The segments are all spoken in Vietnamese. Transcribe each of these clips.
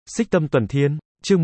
Xích Tâm Tuần Thiên, chương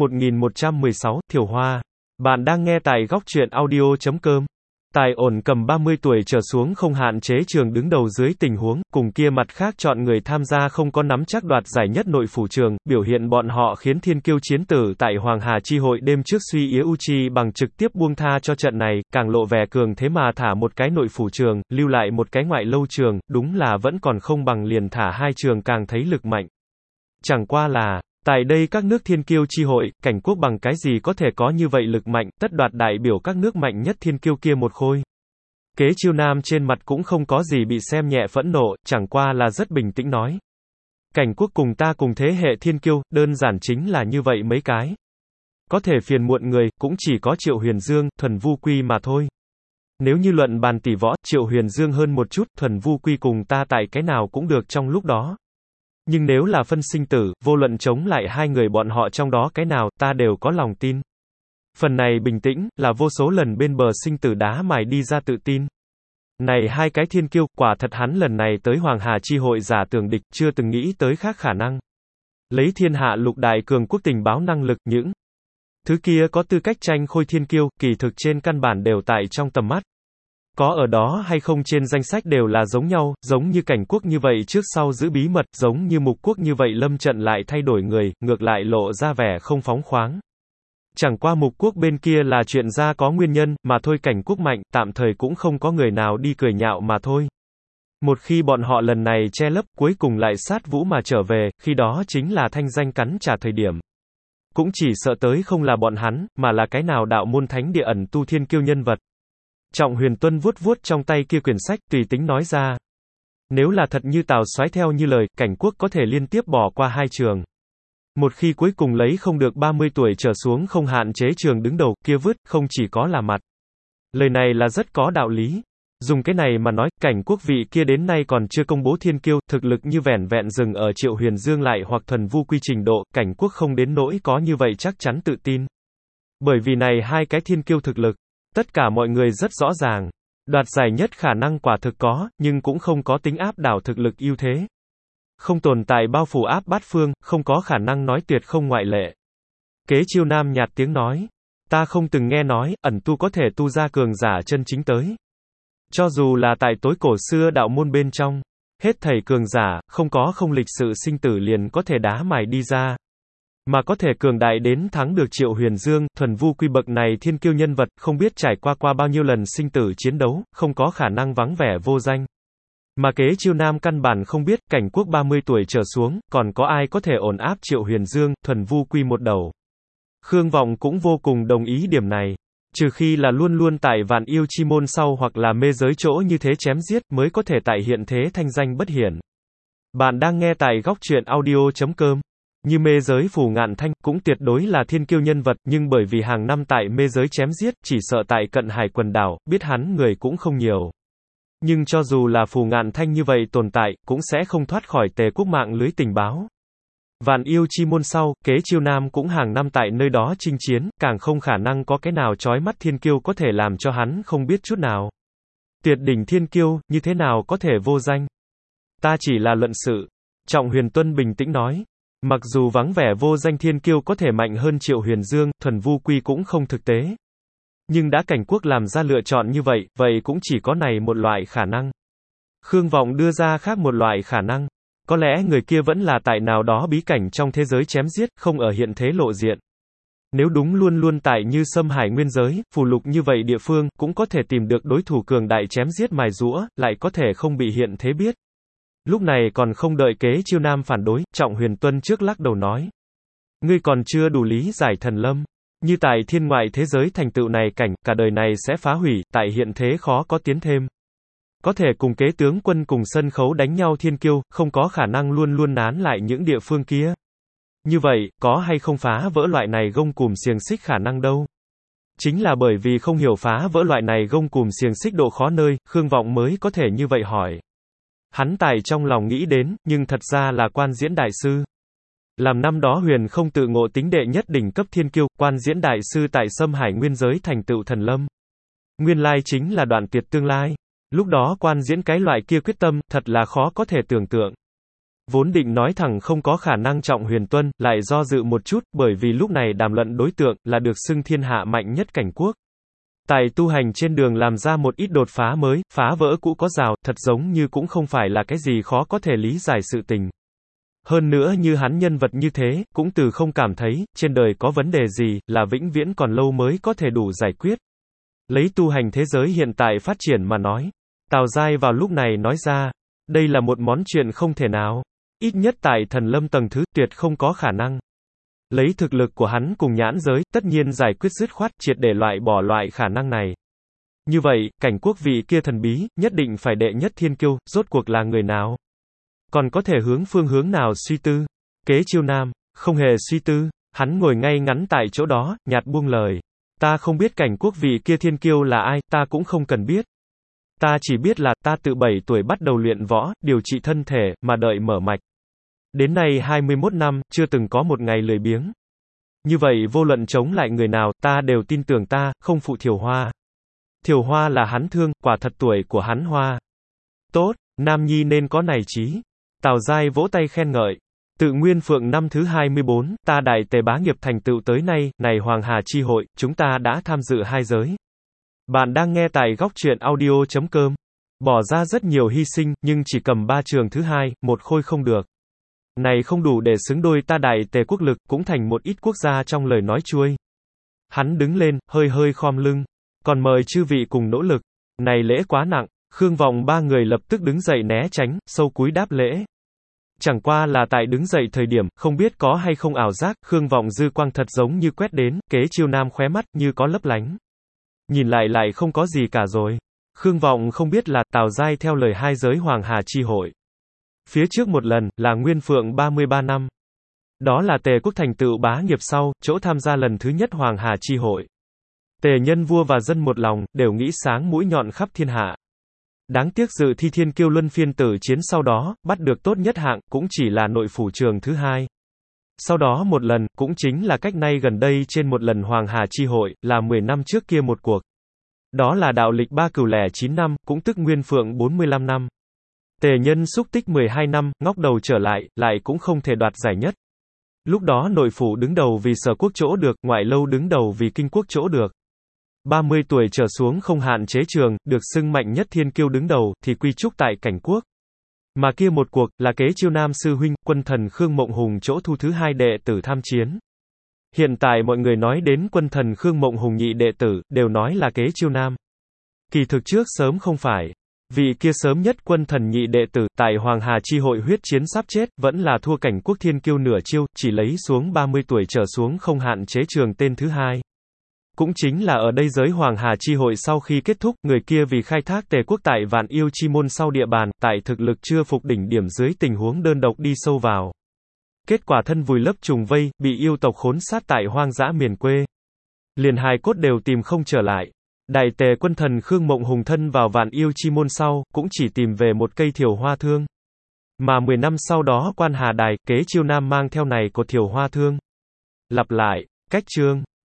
1116, Thiều Hoa. Bạn đang nghe tại góc truyện audio.com. Tài ổn cầm 30 tuổi trở xuống không hạn chế trường đứng đầu dưới tình huống, cùng kia mặt khác chọn người tham gia không có nắm chắc đoạt giải nhất nội phủ trường, biểu hiện bọn họ khiến thiên kiêu chiến tử tại Hoàng Hà chi hội đêm trước suy yếu Uchi bằng trực tiếp buông tha cho trận này, càng lộ vẻ cường thế mà thả một cái nội phủ trường, lưu lại một cái ngoại lâu trường, đúng là vẫn còn không bằng liền thả hai trường càng thấy lực mạnh. Chẳng qua là, tại đây các nước thiên kiêu chi hội, cảnh quốc bằng cái gì có thể có như vậy lực mạnh, tất đoạt đại biểu các nước mạnh nhất thiên kiêu kia một khôi. Kế Chiêu Nam trên mặt cũng không có gì bị xem nhẹ phẫn nộ, chẳng qua là rất bình tĩnh nói. Cảnh quốc cùng ta cùng thế hệ thiên kiêu, đơn giản chính là như vậy mấy cái. Có thể phiền muộn người, cũng chỉ có Triệu Huyền Dương, Thuần Vu Quy mà thôi. Nếu như luận bàn tỷ võ, Triệu Huyền Dương hơn một chút, Thuần Vu Quy cùng ta tại cái nào cũng được trong lúc đó. Nhưng nếu là phân sinh tử, vô luận chống lại hai người bọn họ trong đó cái nào, ta đều có lòng tin. Phần này bình tĩnh, là vô số lần bên bờ sinh tử đá mài đi ra tự tin. Này hai cái thiên kiêu, quả thật hắn lần này tới Hoàng Hà chi hội giả tưởng địch, chưa từng nghĩ tới khác khả năng. Lấy thiên hạ lục đại cường quốc tình báo năng lực, những thứ kia có tư cách tranh khôi thiên kiêu, kỳ thực trên căn bản đều tại trong tầm mắt. Có ở đó hay không trên danh sách đều là giống nhau, giống như cảnh quốc như vậy trước sau giữ bí mật, giống như mục quốc như vậy lâm trận lại thay đổi người, ngược lại lộ ra vẻ không phóng khoáng. Chẳng qua mục quốc bên kia là chuyện ra có nguyên nhân, mà thôi cảnh quốc mạnh, tạm thời cũng không có người nào đi cười nhạo mà thôi. Một khi bọn họ lần này che lấp, cuối cùng lại sát vũ mà trở về, khi đó chính là thanh danh cắn trả thời điểm. Cũng chỉ sợ tới không là bọn hắn, mà là cái nào đạo môn thánh địa ẩn tu thiên kiêu nhân vật. Trọng Huyền Tuân vuốt vuốt trong tay kia quyển sách, tùy tính nói ra. Nếu là thật như Tào Soái theo như lời, cảnh quốc có thể liên tiếp bỏ qua hai trường. Một khi cuối cùng lấy không được 30 tuổi trở xuống không hạn chế trường đứng đầu, kia vứt, không chỉ có là mặt. Lời này là rất có đạo lý. Dùng cái này mà nói, cảnh quốc vị kia đến nay còn chưa công bố thiên kiêu, thực lực như vẻn vẹn dừng ở Triệu Huyền Dương lại hoặc Thuần Vu Quy trình độ, cảnh quốc không đến nỗi có như vậy chắc chắn tự tin. Bởi vì này hai cái thiên kiêu thực lực. Tất cả mọi người rất rõ ràng. Đoạt giải nhất khả năng quả thực có, nhưng cũng không có tính áp đảo thực lực ưu thế. Không tồn tại bao phủ áp bát phương, không có khả năng nói tuyệt không ngoại lệ. Kế Chiêu Nam nhạt tiếng nói. Ta không từng nghe nói, ẩn tu có thể tu ra cường giả chân chính tới. Cho dù là tại tối cổ xưa đạo môn bên trong, hết thảy cường giả, không có không lịch sự sinh tử liền có thể đá mài đi ra. Mà có thể cường đại đến thắng được Triệu Huyền Dương, Thuần Vu Quy bậc này thiên kiêu nhân vật, không biết trải qua bao nhiêu lần sinh tử chiến đấu, không có khả năng vắng vẻ vô danh. Mà Kế Chiêu Nam căn bản không biết, cảnh quốc 30 tuổi trở xuống, còn có ai có thể ổn áp Triệu Huyền Dương, Thuần Vu Quy một đầu. Khương Vọng cũng vô cùng đồng ý điểm này. Trừ khi là luôn luôn tại Vạn Yêu Chi môn sau hoặc là mê giới chỗ như thế chém giết, mới có thể tại hiện thế thanh danh bất hiển. Bạn đang nghe tại góc truyện audio.com. Như mê giới Phù Ngạn Thanh, cũng tuyệt đối là thiên kiêu nhân vật, nhưng bởi vì hàng năm tại mê giới chém giết, chỉ sợ tại Cận Hải quần đảo, biết hắn người cũng không nhiều. Nhưng cho dù là Phù Ngạn Thanh như vậy tồn tại, cũng sẽ không thoát khỏi Tề quốc mạng lưới tình báo. Vạn Yêu Chi môn sau, Kế Chiêu Nam cũng hàng năm tại nơi đó chinh chiến, càng không khả năng có cái nào chói mắt thiên kiêu có thể làm cho hắn không biết chút nào. Tuyệt đỉnh thiên kiêu, như thế nào có thể vô danh? Ta chỉ là luận sự. Trọng Huyền Tuân bình tĩnh nói. Mặc dù vắng vẻ vô danh thiên kiêu có thể mạnh hơn Triệu Huyền Dương, Thuần Vu Quy cũng không thực tế. Nhưng đã cảnh quốc làm ra lựa chọn như vậy, vậy cũng chỉ có này một loại khả năng. Khương Vọng đưa ra khác một loại khả năng. Có lẽ người kia vẫn là tại nào đó bí cảnh trong thế giới chém giết, không ở hiện thế lộ diện. Nếu đúng luôn luôn tại như Sâm Hải nguyên giới, phù lục như vậy địa phương, cũng có thể tìm được đối thủ cường đại chém giết mài giũa, lại có thể không bị hiện thế biết. Lúc này còn không đợi Kế Chiêu Nam phản đối, Trọng Huyền Tuân trước lắc đầu nói. Ngươi còn chưa đủ lý giải thần lâm. Như tại thiên ngoại thế giới thành tựu này cảnh, cả đời này sẽ phá hủy, tại hiện thế khó có tiến thêm. Có thể cùng Kế tướng quân cùng sân khấu đánh nhau thiên kiêu, không có khả năng luôn luôn nán lại những địa phương kia. Như vậy, có hay không phá vỡ loại này gông cùm xiềng xích khả năng đâu. Chính là bởi vì không hiểu phá vỡ loại này gông cùm xiềng xích độ khó nơi, Khương Vọng mới có thể như vậy hỏi. Hắn tại trong lòng nghĩ đến, nhưng thật ra là Quan Diễn đại sư. Làm năm đó Huyền không tự ngộ tính đệ nhất đỉnh cấp thiên kiêu, Quan Diễn đại sư tại Sâm Hải nguyên giới thành tựu thần lâm. Nguyên lai chính là đoạn tuyệt tương lai. Lúc đó Quan Diễn cái loại kia quyết tâm, thật là khó có thể tưởng tượng. Vốn định nói thẳng không có khả năng Trọng Huyền Tuân, lại do dự một chút, bởi vì lúc này đàm luận đối tượng, là được xưng thiên hạ mạnh nhất cảnh quốc. Tài tu hành trên đường làm ra một ít đột phá mới, phá vỡ cũ có rào, thật giống như cũng không phải là cái gì khó có thể lý giải sự tình. Hơn nữa như hắn nhân vật như thế, cũng từ không cảm thấy, trên đời có vấn đề gì, là vĩnh viễn còn lâu mới có thể đủ giải quyết. Lấy tu hành thế giới hiện tại phát triển mà nói. Tào Giai vào lúc này nói ra, đây là một món chuyện không thể nào. Ít nhất tại thần lâm tầng thứ, tuyệt không có khả năng. Lấy thực lực của hắn cùng nhãn giới, tất nhiên giải quyết dứt khoát, triệt để loại bỏ loại khả năng này. Như vậy, cảnh quốc vị kia thần bí, nhất định phải đệ nhất thiên kiêu, rốt cuộc là người nào? Còn có thể hướng phương hướng nào suy tư? Kế Chiêu Nam, không hề suy tư, hắn ngồi ngay ngắn tại chỗ đó, nhạt buông lời. Ta không biết cảnh quốc vị kia thiên kiêu là ai, ta cũng không cần biết. Ta chỉ biết là, ta từ 7 tuổi bắt đầu luyện võ, điều trị thân thể, mà đợi mở mạch. Đến nay 21 năm, chưa từng có một ngày lười biếng. Như vậy vô luận chống lại người nào, ta đều tin tưởng ta, không phụ Thiều Hoa. Thiều Hoa là hắn thương, quả thật tuổi của hắn hoa. Tốt, Nam Nhi nên có này trí. Tào Giai vỗ tay khen ngợi. Tự Nguyên Phượng năm thứ 24, ta đại tề bá nghiệp thành tựu tới nay, này Hoàng Hà chi hội, chúng ta đã tham dự 2 giới. Bạn đang nghe tại góc truyện audio.com. Bỏ ra rất nhiều hy sinh, nhưng chỉ cầm 3 trường thứ 2, một khôi không được. Này không đủ để xứng đôi ta đại tề quốc lực, cũng thành một ít quốc gia trong lời nói chuôi. Hắn đứng lên, hơi hơi khom lưng. Còn mời chư vị cùng nỗ lực. Này lễ quá nặng. Khương Vọng 3 người lập tức đứng dậy né tránh, sâu cúi đáp lễ. Chẳng qua là tại đứng dậy thời điểm, không biết có hay không ảo giác, Khương Vọng dư quang thật giống như quét đến, Kế Chiêu Nam khóe mắt, như có lấp lánh. Nhìn lại không có gì cả rồi. Khương Vọng không biết là, Tào Giai theo lời 2 giới Hoàng Hà chi hội. Phía trước một lần, là Nguyên Phượng 33 năm. Đó là Tề quốc thành tựu bá nghiệp sau, chỗ tham gia lần thứ nhất Hoàng Hà chi hội. Tề nhân vua và dân một lòng, đều nghĩ sáng mũi nhọn khắp thiên hạ. Đáng tiếc dự thi thiên kiêu luân phiên tử chiến sau đó, bắt được tốt nhất hạng, cũng chỉ là nội phủ trường thứ 2. Sau đó một lần, cũng chính là cách nay gần đây trên một lần Hoàng Hà chi hội, là 10 năm trước kia một cuộc. Đó là đạo lịch 309 năm, cũng tức Nguyên Phượng 45 năm. Tề nhân xúc tích 12 năm, ngóc đầu trở lại cũng không thể đoạt giải nhất. Lúc đó nội phủ đứng đầu vì Sở quốc chỗ được, ngoại lâu đứng đầu vì Kinh quốc chỗ được. 30 tuổi trở xuống không hạn chế trường, được xưng mạnh nhất thiên kiêu đứng đầu, thì quy trúc tại cảnh quốc. Mà kia một cuộc, là Kế Chiêu Nam sư huynh, quân thần Khương Mộng Hùng chỗ thu thứ 2 đệ tử tham chiến. Hiện tại mọi người nói đến quân thần Khương Mộng Hùng nhị đệ tử, đều nói là Kế Chiêu Nam. Kỳ thực trước sớm không phải. Vị kia sớm nhất quân thần nhị đệ tử, tại Hoàng Hà chi hội huyết chiến sắp chết, vẫn là thua cảnh quốc thiên kiêu nửa chiêu, chỉ lấy xuống 30 tuổi trở xuống không hạn chế trường tên thứ 2. Cũng chính là ở đây giới Hoàng Hà chi hội sau khi kết thúc, người kia vì khai thác Tề quốc tại Vạn Yêu chi môn sau địa bàn, tại thực lực chưa phục đỉnh điểm dưới tình huống đơn độc đi sâu vào. Kết quả thân vùi lấp trùng vây, bị yêu tộc khốn sát tại hoang dã miền quê. Liền hài cốt đều tìm không trở lại. Đại Tề quân thần Khương Mộng Hùng thân vào Vạn Yêu chi môn sau, cũng chỉ tìm về một cây thiều hoa thương. Mà 10 năm sau đó quan Hà Đài, Kế Chiêu Nam mang theo này cột thiều hoa thương. Lặp lại, cách chương.